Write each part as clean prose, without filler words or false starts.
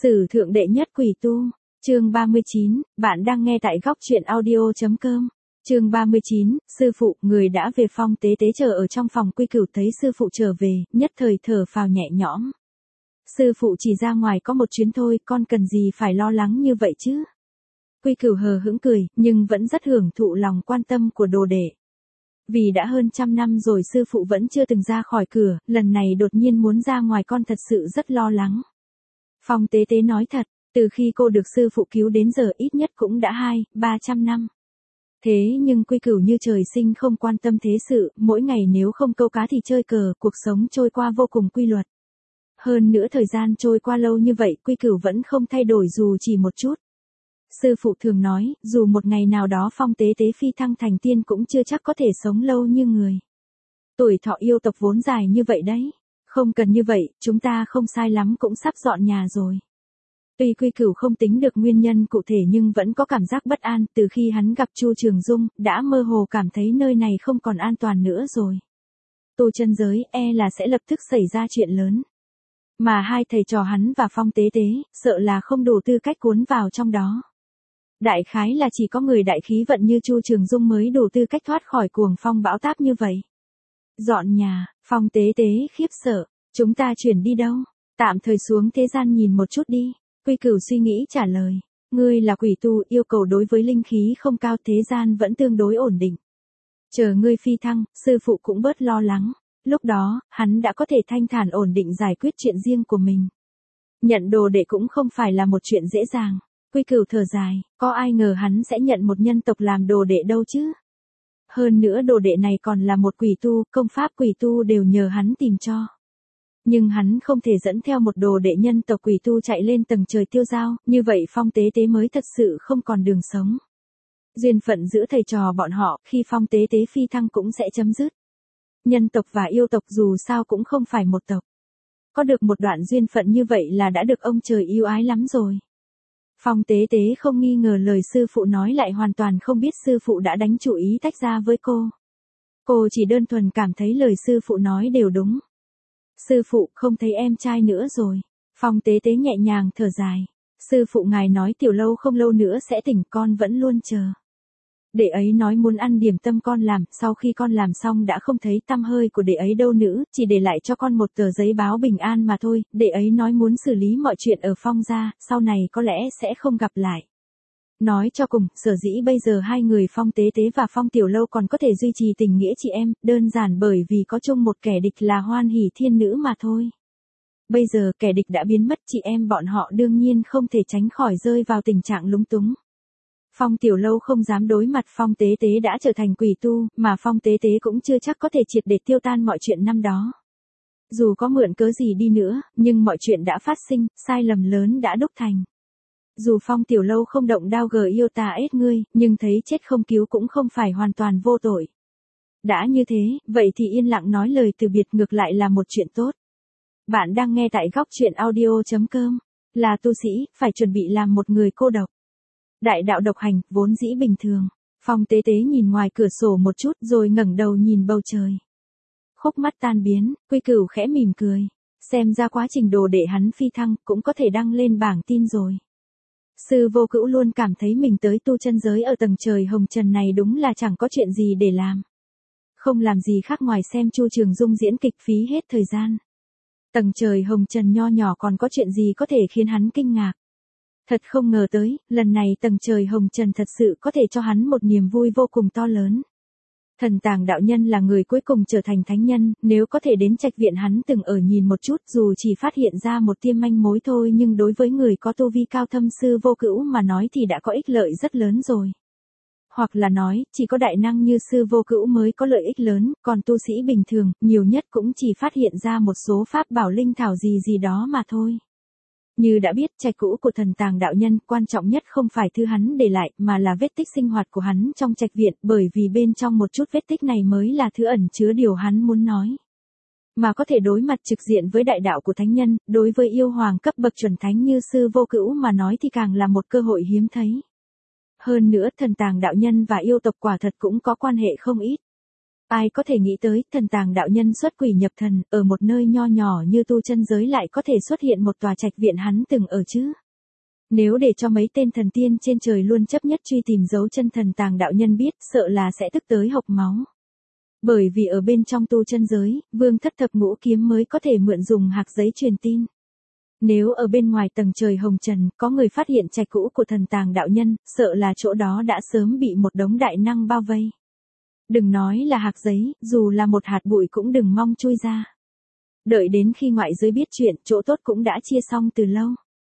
Sử thượng đệ nhất quỷ tu, chương 39, bạn đang nghe tại góc truyện audio.com. Chương 39, sư phụ, người đã về. Phong Tế Tế chờ ở trong phòng Quy Cửu thấy sư phụ trở về, nhất thời thở phào nhẹ nhõm. Sư phụ chỉ ra ngoài có một chuyến thôi, con cần gì phải lo lắng như vậy chứ? Quy Cửu hờ hững cười, nhưng vẫn rất hưởng thụ lòng quan tâm của đồ đệ. Vì đã hơn 100 năm rồi sư phụ vẫn chưa từng ra khỏi cửa, lần này đột nhiên muốn ra ngoài con thật sự rất lo lắng. Phong Tế Tế nói thật, từ khi cô được sư phụ cứu đến giờ ít nhất cũng đã 200-300 năm. Thế nhưng Quy Cửu như trời sinh không quan tâm thế sự, mỗi ngày nếu không câu cá thì chơi cờ, cuộc sống trôi qua vô cùng quy luật. Hơn nữa thời gian trôi qua lâu như vậy Quy Cửu vẫn không thay đổi dù chỉ một chút. Sư phụ thường nói, dù một ngày nào đó Phong Tế Tế phi thăng thành tiên cũng chưa chắc có thể sống lâu như người. Tuổi thọ yêu tộc vốn dài như vậy đấy. Không cần như vậy, chúng ta không sai lắm cũng sắp dọn nhà rồi. Tuy Quy Cửu không tính được nguyên nhân cụ thể nhưng vẫn có cảm giác bất an, từ khi hắn gặp Chu Trường Dung, đã mơ hồ cảm thấy nơi này không còn an toàn nữa rồi. Tu chân giới là sẽ lập tức xảy ra chuyện lớn. Mà hai thầy trò hắn và Phong Tế Tế, sợ là không đủ tư cách cuốn vào trong đó. Đại khái là chỉ có người đại khí vận như Chu Trường Dung mới đủ tư cách thoát khỏi cuồng phong bão táp như vậy. Dọn nhà, Phong Tế Tế khiếp sợ, chúng ta chuyển đi đâu? Tạm thời xuống thế gian nhìn một chút đi. Quy Cửu suy nghĩ trả lời, ngươi là quỷ tu, yêu cầu đối với linh khí không cao, thế gian vẫn tương đối ổn định. Chờ ngươi phi thăng, sư phụ cũng bớt lo lắng, lúc đó, hắn đã có thể thanh thản ổn định giải quyết chuyện riêng của mình. Nhận đồ đệ cũng không phải là một chuyện dễ dàng. Quy Cửu thở dài, có ai ngờ hắn sẽ nhận một nhân tộc làm đồ đệ đâu chứ? Hơn nữa đồ đệ này còn là một quỷ tu, công pháp quỷ tu đều nhờ hắn tìm cho. Nhưng hắn không thể dẫn theo một đồ đệ nhân tộc quỷ tu chạy lên tầng trời tiêu dao, như vậy Phong Tế Tế mới thật sự không còn đường sống. Duyên phận giữa thầy trò bọn họ khi Phong Tế Tế phi thăng cũng sẽ chấm dứt. Nhân tộc và yêu tộc dù sao cũng không phải một tộc. Có được một đoạn duyên phận như vậy là đã được ông trời yêu ái lắm rồi. Phong Tế Tế không nghi ngờ lời sư phụ nói, lại hoàn toàn không biết sư phụ đã đánh chủ ý tách ra với cô. Cô chỉ đơn thuần cảm thấy lời sư phụ nói đều đúng. Sư phụ, không thấy em trai nữa rồi. Phong Tế Tế nhẹ nhàng thở dài. Sư phụ ngài nói Tiểu Lâu không lâu nữa sẽ tỉnh, con vẫn luôn chờ. Đệ ấy nói muốn ăn điểm tâm con làm, sau khi con làm xong đã không thấy tăm hơi của đệ ấy đâu nữa, chỉ để lại cho con một tờ giấy báo bình an mà thôi. Đệ ấy nói muốn xử lý mọi chuyện ở Phong gia, sau này có lẽ sẽ không gặp lại. Nói cho cùng, sở dĩ bây giờ hai người Phong Tế Tế và Phong Tiểu Lâu còn có thể duy trì tình nghĩa chị em, đơn giản bởi vì có chung một kẻ địch là Hoan Hỷ Thiên Nữ mà thôi. Bây giờ kẻ địch đã biến mất, chị em bọn họ đương nhiên không thể tránh khỏi rơi vào tình trạng lúng túng. Phong Tiểu Lâu không dám đối mặt Phong Tế Tế đã trở thành quỷ tu, mà Phong Tế Tế cũng chưa chắc có thể triệt để tiêu tan mọi chuyện năm đó. Dù có mượn cớ gì đi nữa, nhưng mọi chuyện đã phát sinh, sai lầm lớn đã đúc thành. Dù Phong Tiểu Lâu không động đao gờ yêu ta ết ngươi, nhưng thấy chết không cứu cũng không phải hoàn toàn vô tội. Đã như thế, vậy thì yên lặng nói lời từ biệt ngược lại là một chuyện tốt. Bạn đang nghe tại góc truyện audio.com. Là tu sĩ, phải chuẩn bị làm một người cô độc. Đại đạo độc hành, vốn dĩ bình thường. Phong Tế Tế nhìn ngoài cửa sổ một chút rồi ngẩng đầu nhìn bầu trời. Khúc mắt tan biến, Quy Cửu khẽ mỉm cười. Xem ra quá trình đồ đệ hắn phi thăng cũng có thể đăng lên bảng tin rồi. Sư Vô Cữu luôn cảm thấy mình tới tu chân giới ở tầng trời hồng trần này đúng là chẳng có chuyện gì để làm. Không làm gì khác ngoài xem Chu Trường Dung diễn kịch phí hết thời gian. Tầng trời hồng trần nho nhỏ còn có chuyện gì có thể khiến hắn kinh ngạc. Thật không ngờ tới, lần này tầng trời hồng trần thật sự có thể cho hắn một niềm vui vô cùng to lớn. Thần Tàng đạo nhân là người cuối cùng trở thành thánh nhân, nếu có thể đến trạch viện hắn từng ở nhìn một chút, dù chỉ phát hiện ra một tia manh mối thôi, nhưng đối với người có tu vi cao thâm Sư Vô Cữu mà nói thì đã có ích lợi rất lớn rồi. Hoặc là nói, chỉ có đại năng như Sư Vô Cữu mới có lợi ích lớn, còn tu sĩ bình thường, nhiều nhất cũng chỉ phát hiện ra một số pháp bảo linh thảo gì đó mà thôi. Như đã biết, trạch cũ của Thần Tàng đạo nhân, quan trọng nhất không phải thứ hắn để lại, mà là vết tích sinh hoạt của hắn trong trạch viện, bởi vì bên trong một chút vết tích này mới là thứ ẩn chứa điều hắn muốn nói. Mà có thể đối mặt trực diện với đại đạo của thánh nhân, đối với yêu hoàng cấp bậc chuẩn thánh như Sư Vô Cữu mà nói thì càng là một cơ hội hiếm thấy. Hơn nữa, Thần Tàng đạo nhân và yêu tộc quả thật cũng có quan hệ không ít. Ai có thể nghĩ tới, thần tàng đạo nhân xuất quỷ nhập thần, ở một nơi nho nhỏ như tu chân giới lại có thể xuất hiện một tòa trạch viện hắn từng ở chứ. Nếu để cho mấy tên thần tiên trên trời luôn chấp nhất truy tìm dấu chân thần tàng đạo nhân biết, sợ là sẽ tức tới hộc máu. Bởi vì ở bên trong tu chân giới, Vương Thất Thập Ngũ Kiếm mới có thể mượn dùng hạc giấy truyền tin. Nếu ở bên ngoài tầng trời hồng trần, có người phát hiện trạch cũ của thần tàng đạo nhân, sợ là chỗ đó đã sớm bị một đống đại năng bao vây. Đừng nói là hạc giấy, dù là một hạt bụi cũng đừng mong chui ra. Đợi đến khi ngoại giới biết chuyện, chỗ tốt cũng đã chia xong từ lâu.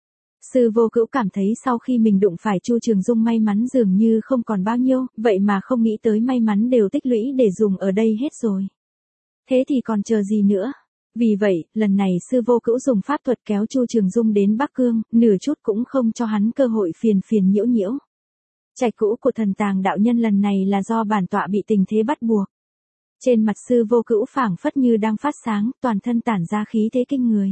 Sư Vô Cữu cảm thấy sau khi mình đụng phải Chu Trường Dung may mắn dường như không còn bao nhiêu, vậy mà không nghĩ tới may mắn đều tích lũy để dùng ở đây hết rồi. Thế thì còn chờ gì nữa? Vì vậy, lần này Sư Vô Cữu dùng pháp thuật kéo Chu Trường Dung đến Bắc Cương, nửa chút cũng không cho hắn cơ hội phiền nhiễu nhiễu. Trạch cũ của thần tàng đạo nhân lần này là do bản tọa bị tình thế bắt buộc. Trên mặt Sư Vô Cữu phảng phất như đang phát sáng, toàn thân tản ra khí thế kinh người.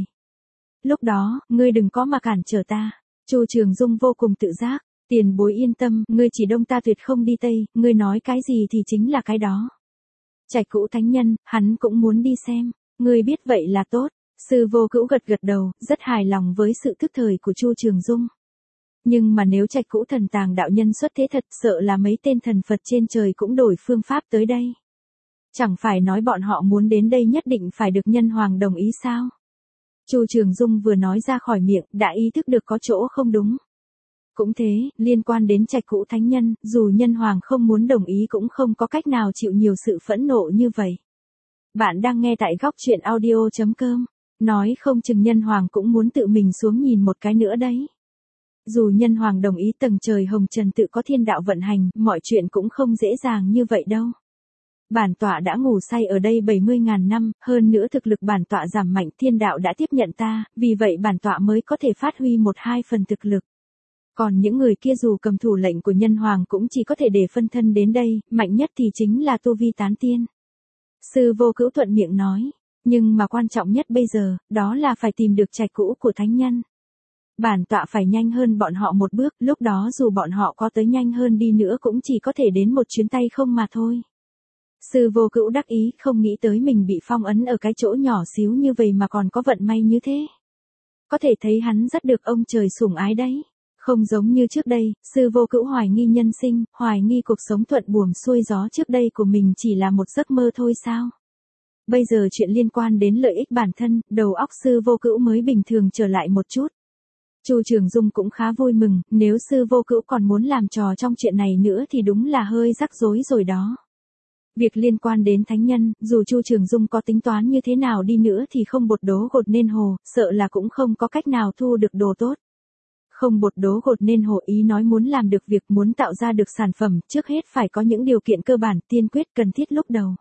Lúc đó, ngươi đừng có mà cản trở ta. Chu Trường Dung vô cùng tự giác, tiền bối yên tâm, ngươi chỉ đông ta tuyệt không đi tây, ngươi nói cái gì thì chính là cái đó. Trạch cũ thánh nhân, hắn cũng muốn đi xem, ngươi biết vậy là tốt. Sư Vô Cữu gật gật đầu, rất hài lòng với sự thức thời của Chu Trường Dung. Nhưng mà nếu trạch cũ thần tàng đạo nhân xuất thế thật, sợ là mấy tên thần Phật trên trời cũng đổi phương pháp tới đây. Chẳng phải nói bọn họ muốn đến đây nhất định phải được nhân hoàng đồng ý sao? Chu Trường Dung vừa nói ra khỏi miệng, đã ý thức được có chỗ không đúng. Cũng thế, liên quan đến trạch cũ thánh nhân, dù nhân hoàng không muốn đồng ý cũng không có cách nào chịu nhiều sự phẫn nộ như vậy. Bạn đang nghe tại góc truyện audio.com, nói không chừng nhân hoàng cũng muốn tự mình xuống nhìn một cái nữa đấy. Dù nhân hoàng đồng ý tầng trời hồng trần tự có thiên đạo vận hành, mọi chuyện cũng không dễ dàng như vậy đâu. Bản tọa đã ngủ say ở đây 70.000 năm, hơn nữa thực lực bản tọa giảm mạnh, thiên đạo đã tiếp nhận ta, vì vậy bản tọa mới có thể phát huy 1-2 phần thực lực. Còn những người kia dù cầm thủ lệnh của nhân hoàng cũng chỉ có thể để phân thân đến đây, mạnh nhất thì chính là tu vi tán tiên. Sư Vô Cữu thuận miệng nói, nhưng mà quan trọng nhất bây giờ, đó là phải tìm được trạch cũ của thánh nhân. Bản tọa phải nhanh hơn bọn họ một bước, lúc đó dù bọn họ có tới nhanh hơn đi nữa cũng chỉ có thể đến một chuyến tay không mà thôi. Sư Vô Cữu đắc ý, không nghĩ tới mình bị phong ấn ở cái chỗ nhỏ xíu như vậy mà còn có vận may như thế. Có thể thấy hắn rất được ông trời sủng ái đấy. Không giống như trước đây, Sư Vô Cữu hoài nghi nhân sinh, hoài nghi cuộc sống thuận buồm xuôi gió trước đây của mình chỉ là một giấc mơ thôi sao? Bây giờ chuyện liên quan đến lợi ích bản thân, đầu óc Sư Vô Cữu mới bình thường trở lại một chút. Chu Trường Dung cũng khá vui mừng, nếu Sư Vô Cữu còn muốn làm trò trong chuyện này nữa thì đúng là hơi rắc rối rồi đó. Việc liên quan đến thánh nhân, dù Chu Trường Dung có tính toán như thế nào đi nữa thì không bột đố gột nên hồ, sợ là cũng không có cách nào thu được đồ tốt. Không bột đố gột nên hồ ý nói muốn làm được việc, muốn tạo ra được sản phẩm, trước hết phải có những điều kiện cơ bản, tiên quyết cần thiết lúc đầu.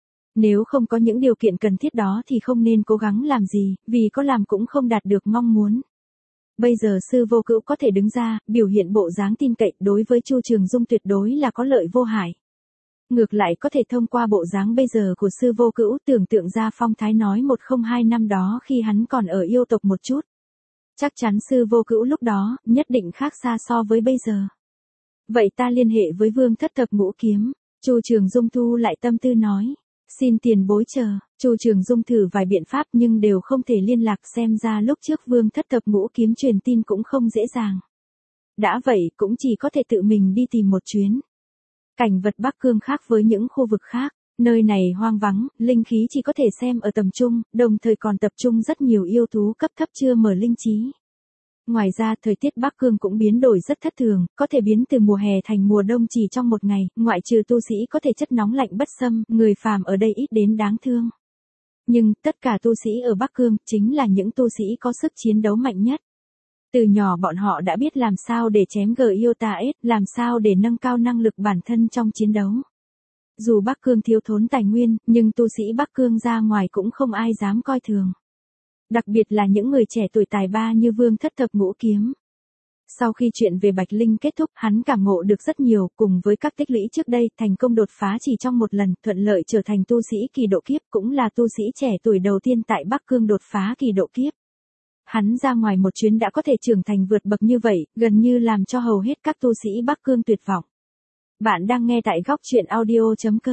Nếu không có những điều kiện cần thiết đó thì không nên cố gắng làm gì, vì có làm cũng không đạt được mong muốn. Bây giờ Sư Vô Cữu có thể đứng ra, biểu hiện bộ dáng tin cậy, đối với Chu Trường Dung tuyệt đối là có lợi vô hại. Ngược lại có thể thông qua bộ dáng bây giờ của Sư Vô Cữu tưởng tượng ra phong thái nói 102 năm đó khi hắn còn ở yêu tộc một chút. Chắc chắn Sư Vô Cữu lúc đó, nhất định khác xa so với bây giờ. Vậy ta liên hệ với Vương Thất Thập Ngũ Kiếm. Chu Trường Dung thu lại tâm tư nói. Xin tiền bối chờ. Chu Trường Dung thử vài biện pháp nhưng đều không thể liên lạc, xem ra lúc trước Vương Thất Thập Ngũ Kiếm truyền tin cũng không dễ dàng. Đã vậy cũng chỉ có thể tự mình đi tìm một chuyến. Cảnh vật Bắc Cương khác với những khu vực khác, nơi này hoang vắng, linh khí chỉ có thể xem ở tầm trung, đồng thời còn tập trung rất nhiều yêu thú cấp thấp chưa mở linh trí. Ngoài ra thời tiết Bắc Cương cũng biến đổi rất thất thường, có thể biến từ mùa hè thành mùa đông chỉ trong một ngày, ngoại trừ tu sĩ có thể chất nóng lạnh bất xâm, người phàm ở đây ít đến đáng thương. Nhưng tất cả tu sĩ ở Bắc Cương chính là những tu sĩ có sức chiến đấu mạnh nhất. Từ nhỏ bọn họ đã biết làm sao để chém Gyotaes, làm sao để nâng cao năng lực bản thân trong chiến đấu. Dù Bắc Cương thiếu thốn tài nguyên, nhưng tu sĩ Bắc Cương ra ngoài cũng không ai dám coi thường. Đặc biệt là những người trẻ tuổi tài ba như Vương Thất Thập Ngũ Kiếm. Sau khi chuyện về Bạch Linh kết thúc, hắn cảm ngộ được rất nhiều, cùng với các tích lũy trước đây, thành công đột phá chỉ trong một lần, thuận lợi trở thành tu sĩ kỳ độ kiếp, cũng là tu sĩ trẻ tuổi đầu tiên tại Bắc Cương đột phá kỳ độ kiếp. Hắn ra ngoài một chuyến đã có thể trưởng thành vượt bậc như vậy, gần như làm cho hầu hết các tu sĩ Bắc Cương tuyệt vọng. Bạn đang nghe tại góc truyện audio.com.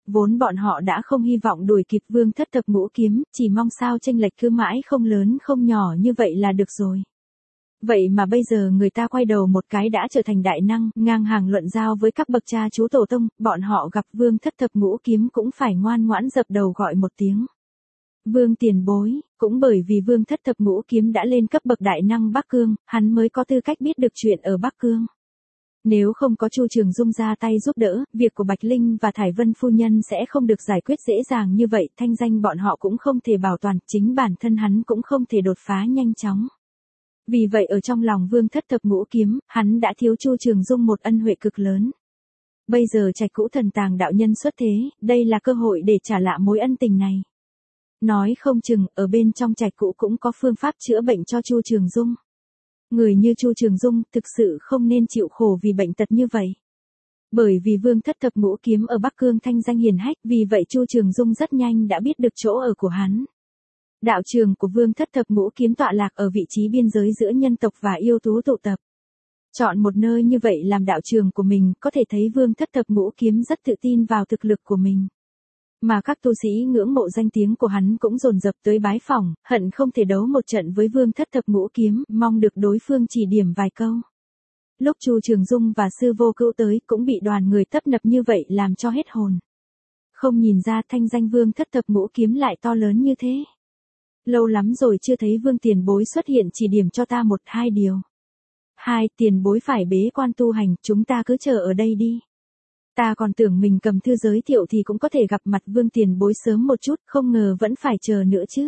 vốn bọn họ đã không hy vọng đuổi kịp Vương Thất Thập Ngũ Kiếm, chỉ mong sao chênh lệch cứ mãi không lớn không nhỏ như vậy là được rồi. Vậy mà bây giờ người ta quay đầu một cái đã trở thành đại năng, ngang hàng luận giao với các bậc cha chú tổ tông, bọn họ gặp Vương Thất Thập Ngũ Kiếm cũng phải ngoan ngoãn dập đầu gọi một tiếng. Vương tiền bối, cũng bởi vì Vương Thất Thập Ngũ Kiếm đã lên cấp bậc đại năng Bắc Cương, hắn mới có tư cách biết được chuyện ở Bắc Cương. Nếu không có Chu Trường Dung ra tay giúp đỡ, việc của Bạch Linh và Thải Vân phu nhân sẽ không được giải quyết dễ dàng như vậy, thanh danh bọn họ cũng không thể bảo toàn, chính bản thân hắn cũng không thể đột phá nhanh chóng. Vì vậy ở trong lòng Vương Thất Thập Ngũ Kiếm, hắn đã thiếu Chu Trường Dung một ân huệ cực lớn. Bây giờ Trạch Cũ Thần Tàng đạo nhân xuất thế, đây là cơ hội để trả lại mối ân tình này. Nói không chừng, ở bên trong Trạch Cũ cũng có phương pháp chữa bệnh cho Chu Trường Dung. Người như Chu Trường Dung thực sự không nên chịu khổ vì bệnh tật như vậy. Bởi vì Vương Thất Thập Ngũ Kiếm ở Bắc Cương thanh danh hiển hách, vì vậy Chu Trường Dung rất nhanh đã biết được chỗ ở của hắn. Đạo trường của Vương Thất Thập Ngũ Kiếm tọa lạc ở vị trí biên giới giữa nhân tộc và yêu thú tụ tập. Chọn một nơi như vậy làm đạo trường của mình, có thể thấy Vương Thất Thập Ngũ Kiếm rất tự tin vào thực lực của mình. Mà các tu sĩ ngưỡng mộ danh tiếng của hắn cũng dồn dập tới bái phỏng, hận không thể đấu một trận với Vương Thất Thập Ngũ Kiếm, mong được đối phương chỉ điểm vài câu. Lúc Chu Trường Dung và Sư Vô Cữu tới cũng bị đoàn người tấp nập như vậy làm cho hết hồn. Không nhìn ra thanh danh Vương Thất Thập Ngũ Kiếm lại to lớn như thế. Lâu lắm rồi chưa thấy Vương tiền bối xuất hiện chỉ điểm cho ta một hai điều. Hai, tiền bối phải bế quan tu hành, chúng ta cứ chờ ở đây đi. Ta còn tưởng mình cầm thư giới thiệu thì cũng có thể gặp mặt Vương tiền bối sớm một chút, không ngờ vẫn phải chờ nữa chứ.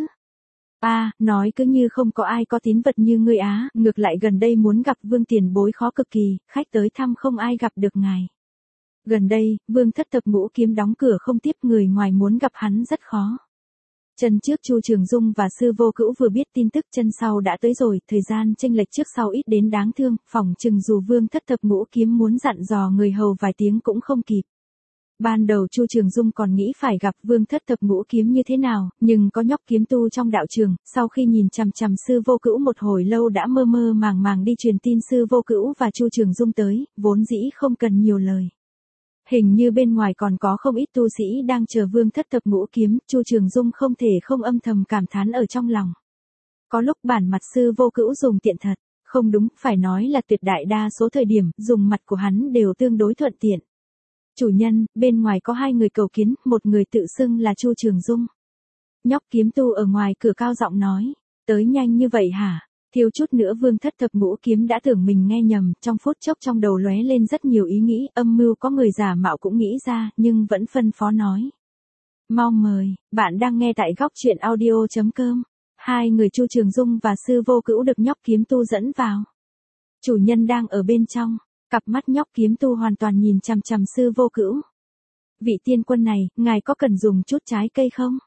Nói cứ như không có ai có tín vật như ngươi á, ngược lại gần đây muốn gặp Vương tiền bối khó cực kỳ, khách tới thăm không ai gặp được ngài. Gần đây, Vương Thất Thập Ngũ Kiếm đóng cửa không tiếp, người ngoài muốn gặp hắn rất khó. Chân trước Chu Trường Dung và Sư Vô Cữu vừa biết tin tức, chân sau đã tới rồi, thời gian chênh lệch trước sau ít đến đáng thương, phỏng chừng dù Vương Thất Thập Ngũ Kiếm muốn dặn dò người hầu vài tiếng cũng không kịp. Ban đầu Chu Trường Dung còn nghĩ phải gặp Vương Thất Thập Ngũ Kiếm như thế nào, nhưng có nhóc kiếm tu trong đạo trường, sau khi nhìn chằm chằm Sư Vô Cữu một hồi lâu đã mơ mơ màng màng đi truyền tin Sư Vô Cữu và Chu Trường Dung tới, vốn dĩ không cần nhiều lời. Hình như bên ngoài còn có không ít tu sĩ đang chờ Vương Thất Thập Ngũ Kiếm, Chu Trường Dung không thể không âm thầm cảm thán ở trong lòng. Có lúc bản mặt Sư Vô Cữu dùng tiện thật, không đúng, phải nói là tuyệt đại đa số thời điểm, dùng mặt của hắn đều tương đối thuận tiện. Chủ nhân, bên ngoài có hai người cầu kiến, một người tự xưng là Chu Trường Dung. Nhóc kiếm tu ở ngoài cửa cao giọng nói, tới nhanh như vậy hả? Thiếu chút nữa Vương Thất Thập Ngũ Kiếm đã tưởng mình nghe nhầm, trong phút chốc trong đầu lóe lên rất nhiều ý nghĩ, âm mưu có người giả mạo cũng nghĩ ra, nhưng vẫn phân phó nói. Mau mời, bạn đang nghe tại góc truyện audio.com. Hai người Chu Trường Dung và Sư Vô Cữu được nhóc kiếm tu dẫn vào. Chủ nhân đang ở bên trong, cặp mắt nhóc kiếm tu hoàn toàn nhìn chằm chằm Sư Vô Cữu. Vị tiên quân này, ngài có cần dùng chút trái cây không?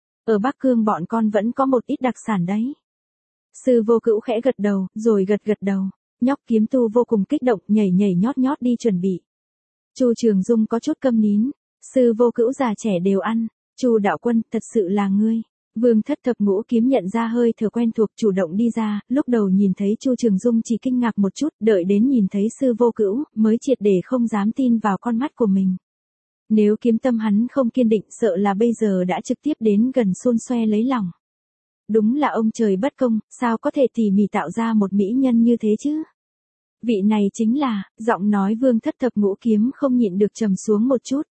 Ở Bắc Cương bọn con vẫn có một ít đặc sản đấy. Sư Vô Cữu khẽ gật đầu, rồi gật đầu. Nhóc kiếm tu vô cùng kích động, nhảy nhót nhót đi chuẩn bị. Chu Trường Dung có chút câm nín. Sư Vô Cữu già trẻ đều ăn. Chu đạo quân, thật sự là ngươi. Vương Thất Thập Ngũ Kiếm nhận ra hơi thở quen thuộc, chủ động đi ra, lúc đầu nhìn thấy Chu Trường Dung chỉ kinh ngạc một chút, đợi đến nhìn thấy Sư Vô Cữu, mới triệt để không dám tin vào con mắt của mình. Nếu kiếm tâm hắn không kiên định, sợ là bây giờ đã trực tiếp đến gần xôn xoe lấy lòng. Đúng là ông trời bất công, sao có thể tỉ mỉ tạo ra một mỹ nhân như thế chứ? Vị này chính là, giọng nói Vương Thất Thập Ngũ Kiếm không nhịn được trầm xuống một chút.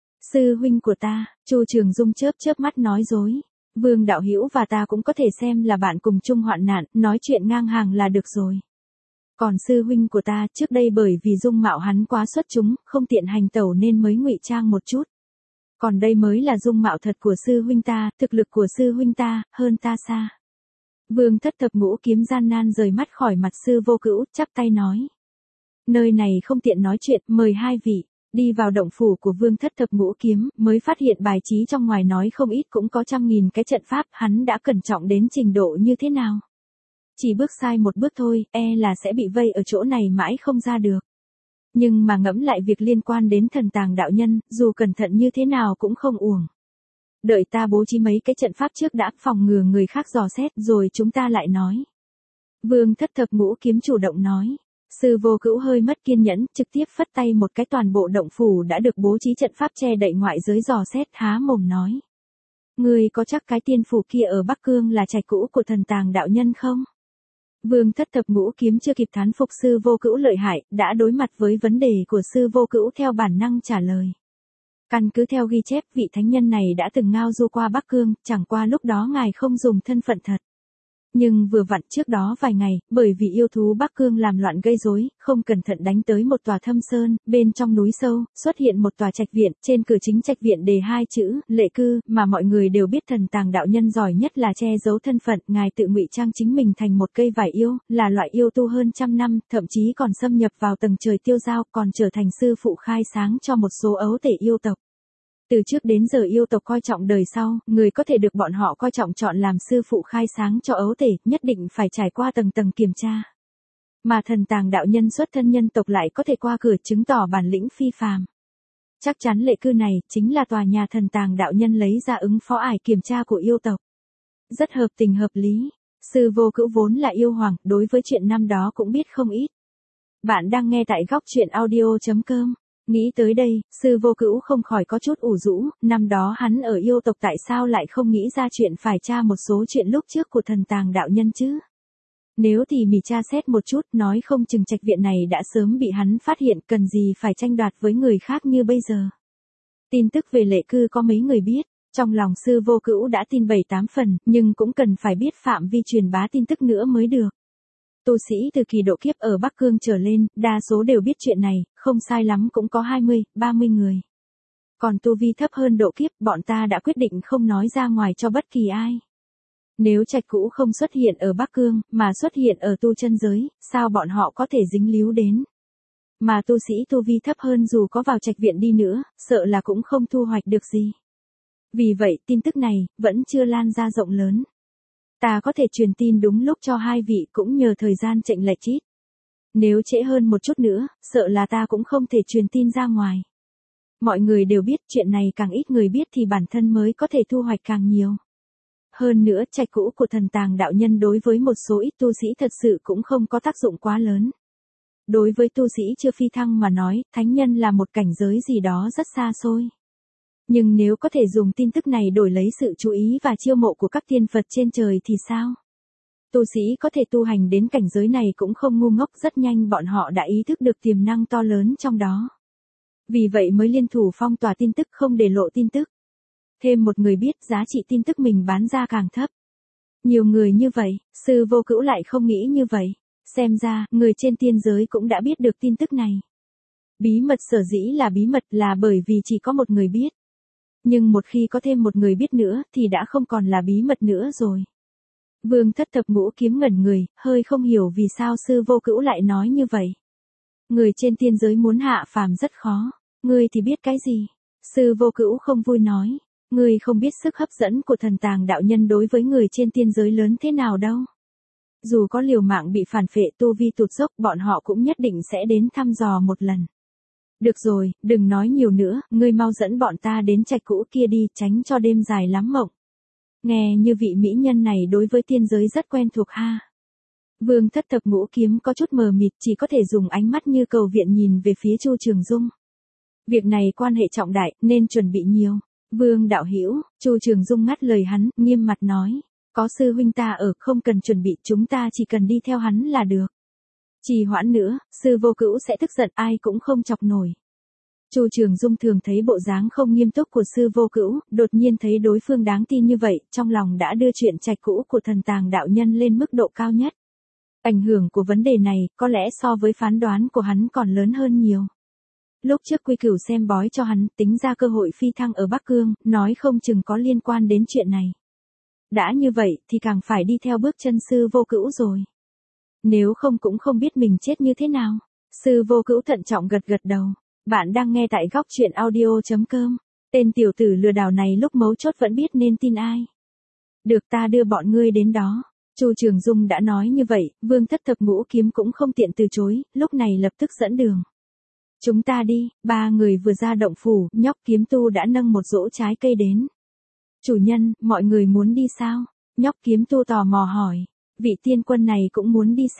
Sư huynh của ta, Chu Trường Dung chớp mắt nói dối. Vương đạo hữu và ta cũng có thể xem là bạn cùng chung hoạn nạn, nói chuyện ngang hàng là được rồi. Còn sư huynh của ta, trước đây bởi vì dung mạo hắn quá xuất chúng, không tiện hành tẩu nên mới ngụy trang một chút. Còn đây mới là dung mạo thật của sư huynh ta, thực lực của sư huynh ta, hơn ta xa. Vương Thất Thập Ngũ Kiếm gian nan rời mắt khỏi mặt Sư Vô Cữu, chắp tay nói. Nơi này không tiện nói chuyện, mời hai vị. Đi vào động phủ của Vương Thất Thập Ngũ Kiếm, mới phát hiện bài trí trong ngoài nói không ít cũng có trăm nghìn cái trận pháp, hắn đã cẩn trọng đến trình độ như thế nào. Chỉ bước sai một bước thôi, là sẽ bị vây ở chỗ này mãi không ra được. Nhưng mà ngẫm lại việc liên quan đến Thần Tàng đạo nhân, dù cẩn thận như thế nào cũng không uổng. Đợi ta bố trí mấy cái trận pháp trước đã, phòng ngừa người khác dò xét, rồi chúng ta lại nói. Vương Thất Thập Ngũ Kiếm chủ động nói. Sư Vô Cữu hơi mất kiên nhẫn, trực tiếp phất tay một cái, toàn bộ động phủ đã được bố trí trận pháp che đậy ngoại giới dò xét, há mồm nói. Ngươi có chắc cái tiên phủ kia ở Bắc Cương là trạch cũ của Thần Tàng đạo nhân không? Vương Thất Thập Ngũ Kiếm chưa kịp thán phục Sư Vô Cữu lợi hại, đã đối mặt với vấn đề của Sư Vô Cữu theo bản năng trả lời. Căn cứ theo ghi chép, vị thánh nhân này đã từng ngao du qua Bắc Cương, chẳng qua lúc đó ngài không dùng thân phận thật. Nhưng vừa vặn trước đó vài ngày, bởi vì yêu thú Bắc Cương làm loạn gây rối, không cẩn thận đánh tới một tòa thâm sơn, bên trong núi sâu, xuất hiện một tòa trạch viện, trên cửa chính trạch viện đề 2 chữ, lệ cư, mà mọi người đều biết Thần Tàng đạo nhân giỏi nhất là che giấu thân phận, ngài tự ngụy trang chính mình thành một cây vải yêu, là loại yêu tu hơn trăm năm, thậm chí còn xâm nhập vào tầng trời tiêu giao, còn trở thành sư phụ khai sáng cho một số ấu tể yêu tộc. Từ trước đến giờ yêu tộc coi trọng đời sau, người có thể được bọn họ coi trọng chọn làm sư phụ khai sáng cho ấu tể, nhất định phải trải qua tầng tầng kiểm tra. Mà Thần Tàng đạo nhân xuất thân nhân tộc lại có thể qua cửa, chứng tỏ bản lĩnh phi phàm. Chắc chắn lệ cư này chính là tòa nhà Thần Tàng đạo nhân lấy ra ứng phó ải kiểm tra của yêu tộc. Rất hợp tình hợp lý. Sư Vô Cữu vốn là yêu hoàng, đối với chuyện năm đó cũng biết không ít. Bạn đang nghe tại góc truyện audio.com. Nghĩ tới đây, Sư Vô Cữu không khỏi có chút ủ rũ, năm đó hắn ở yêu tộc tại sao lại không nghĩ ra chuyện phải tra một số chuyện lúc trước của Thần Tàng đạo nhân chứ? Nếu tỉ mỉ tra xét một chút, nói không chừng trạch viện này đã sớm bị hắn phát hiện, cần gì phải tranh đoạt với người khác như bây giờ. Tin tức về lệ cư có mấy người biết, trong lòng Sư Vô Cữu đã tin 7-8 phần, nhưng cũng cần phải biết phạm vi truyền bá tin tức nữa mới được. Tu sĩ từ kỳ độ kiếp ở Bắc Cương trở lên, đa số đều biết chuyện này, không sai lắm cũng có 20-30 người. Còn tu vi thấp hơn độ kiếp, bọn ta đã quyết định không nói ra ngoài cho bất kỳ ai. Nếu trạch cũ không xuất hiện ở Bắc Cương, mà xuất hiện ở tu chân giới, sao bọn họ có thể dính líu đến? Mà tu sĩ tu vi thấp hơn dù có vào trạch viện đi nữa, sợ là cũng không thu hoạch được gì. Vì vậy, tin tức này, vẫn chưa lan ra rộng lớn. Ta có thể truyền tin đúng lúc cho hai vị, cũng nhờ thời gian chệch lệch ít. Nếu trễ hơn một chút nữa, sợ là ta cũng không thể truyền tin ra ngoài. Mọi người đều biết chuyện này, càng ít người biết thì bản thân mới có thể thu hoạch càng nhiều. Hơn nữa, trạch cũ của Thần Tàng đạo nhân đối với một số ít tu sĩ thật sự cũng không có tác dụng quá lớn. Đối với tu sĩ chưa phi thăng mà nói, thánh nhân là một cảnh giới gì đó rất xa xôi. Nhưng nếu có thể dùng tin tức này đổi lấy sự chú ý và chiêu mộ của các tiên Phật trên trời thì sao? Tu sĩ có thể tu hành đến cảnh giới này cũng không ngu ngốc, rất nhanh bọn họ đã ý thức được tiềm năng to lớn trong đó. Vì vậy mới liên thủ phong tỏa tin tức, không để lộ tin tức. Thêm một người biết, giá trị tin tức mình bán ra càng thấp. Nhiều người như vậy, Sư Vô Cữu lại không nghĩ như vậy. Xem ra, người trên tiên giới cũng đã biết được tin tức này. Bí mật sở dĩ là bí mật là bởi vì chỉ có một người biết. Nhưng một khi có thêm một người biết nữa, thì đã không còn là bí mật nữa rồi. Vương Thất Thập Ngũ Kiếm ngẩn người, hơi không hiểu vì sao Sư Vô Cữu lại nói như vậy. Người trên tiên giới muốn hạ phàm rất khó. Ngươi thì biết cái gì? Sư Vô Cữu không vui nói. Ngươi không biết sức hấp dẫn của Thần Tàng đạo nhân đối với người trên tiên giới lớn thế nào đâu. Dù có liều mạng bị phản phệ, tu vi tụt dốc, bọn họ cũng nhất định sẽ đến thăm dò một lần. Được rồi, đừng nói nhiều nữa, ngươi mau dẫn bọn ta đến trạch cũ kia đi, tránh cho đêm dài lắm mộng. Nghe như vị mỹ nhân này đối với tiên giới rất quen thuộc ha. Vương Thất Thập Ngũ Kiếm có chút mờ mịt, chỉ có thể dùng ánh mắt như cầu viện nhìn về phía Chu Trường Dung. Việc này quan hệ trọng đại, nên chuẩn bị nhiều. Vương đạo hữu, Chu Trường Dung ngắt lời hắn, nghiêm mặt nói. Có sư huynh ta ở, không cần chuẩn bị, chúng ta chỉ cần đi theo hắn là được. Trì hoãn nữa, Sư Vô Cữu sẽ tức giận, ai cũng không chọc nổi. Chu Trường Dung thường thấy bộ dáng không nghiêm túc của Sư Vô Cữu, đột nhiên thấy đối phương đáng tin như vậy, trong lòng đã đưa chuyện trạch cũ của Thần Tàng đạo nhân lên mức độ cao nhất. Ảnh hưởng của vấn đề này, có lẽ so với phán đoán của hắn còn lớn hơn nhiều. Lúc trước Quy Cửu xem bói cho hắn, tính ra cơ hội phi thăng ở Bắc Cương, nói không chừng có liên quan đến chuyện này. Đã như vậy, thì càng phải đi theo bước chân Sư Vô Cữu rồi. Nếu không cũng không biết mình chết như thế nào. Sư Vô Cữu thận trọng gật gật đầu. Bạn đang nghe tại góc truyện audio.com. Tên tiểu tử lừa đảo này lúc mấu chốt vẫn biết nên tin ai. Được, ta đưa bọn ngươi đến đó. Chu Trường Dung đã nói như vậy, Vương Thất Thập Ngũ Kiếm cũng không tiện từ chối, lúc này lập tức dẫn đường. Chúng ta đi. Ba người vừa ra động phủ, nhóc kiếm tu đã nâng một rổ trái cây đến. Chủ nhân, mọi người muốn đi sao? Nhóc kiếm tu tò mò hỏi. Vị tiên quân này cũng muốn đi sao?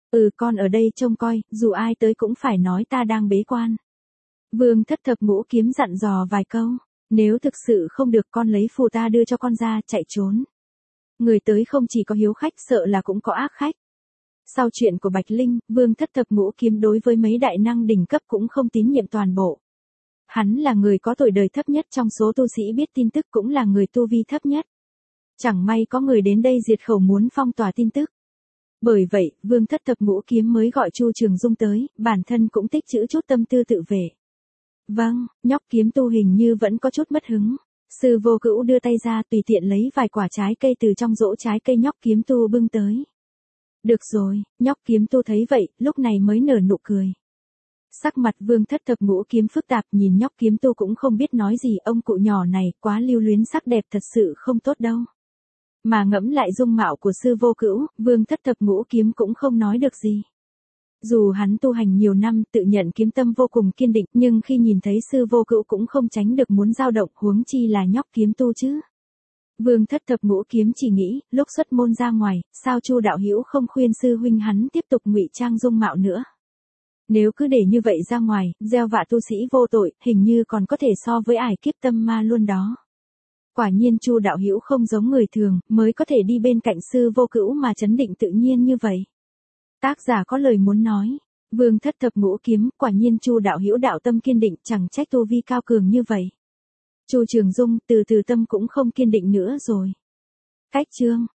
Con ở đây trông coi, dù ai tới cũng phải nói ta đang bế quan. Vương Thất Thập Ngũ Kiếm dặn dò vài câu, nếu thực sự không được con lấy phù ta đưa cho con ra, chạy trốn. Người tới không chỉ có hiếu khách sợ là cũng có ác khách. Sau chuyện của Bạch Linh, Vương Thất Thập Ngũ Kiếm đối với mấy đại năng đỉnh cấp cũng không tín nhiệm toàn bộ. Hắn là người có tuổi đời thấp nhất trong số tu sĩ biết tin tức, cũng là người tu vi thấp nhất. Chẳng may có người đến đây diệt khẩu muốn phong tỏa tin tức. Bởi vậy, Vương Thất Thập Ngũ Kiếm mới gọi Chu Trường Dung tới, bản thân cũng tích trữ chút tâm tư tự vệ. Vâng, nhóc kiếm tu hình như vẫn có chút mất hứng. Sư Vô Cữu đưa tay ra tùy tiện lấy vài quả trái cây từ trong rổ trái cây nhóc kiếm tu bưng tới. Được rồi, nhóc kiếm tu thấy vậy, lúc này mới nở nụ cười. Sắc mặt Vương Thất Thập Ngũ Kiếm phức tạp, nhìn nhóc kiếm tu cũng không biết nói gì, ông cụ nhỏ này quá lưu luyến sắc đẹp thật sự không tốt đâu. Mà ngẫm lại dung mạo của sư Vô Cữu, Vương Thất Thập Ngũ Kiếm cũng không nói được gì. Dù hắn tu hành nhiều năm, tự nhận kiếm tâm vô cùng kiên định, nhưng khi nhìn thấy sư Vô Cữu cũng không tránh được muốn dao động, huống chi là nhóc kiếm tu chứ. Vương Thất Thập Ngũ Kiếm chỉ nghĩ, lúc xuất môn ra ngoài, sao Chu đạo hữu không khuyên sư huynh hắn tiếp tục ngụy trang dung mạo nữa. Nếu cứ để như vậy ra ngoài, gieo vạ tu sĩ vô tội, hình như còn có thể so với ải kiếp tâm ma luôn đó. Quả nhiên Chu đạo hữu không giống người thường, mới có thể đi bên cạnh sư Vô Cữu mà trấn định tự nhiên như vậy. Tác giả có lời muốn nói, Vương Thất Thập Ngũ Kiếm, quả nhiên Chu đạo hữu đạo tâm kiên định, chẳng trách tu vi cao cường như vậy. Chu Trường Dung từ từ tâm cũng không kiên định nữa rồi. Cách chương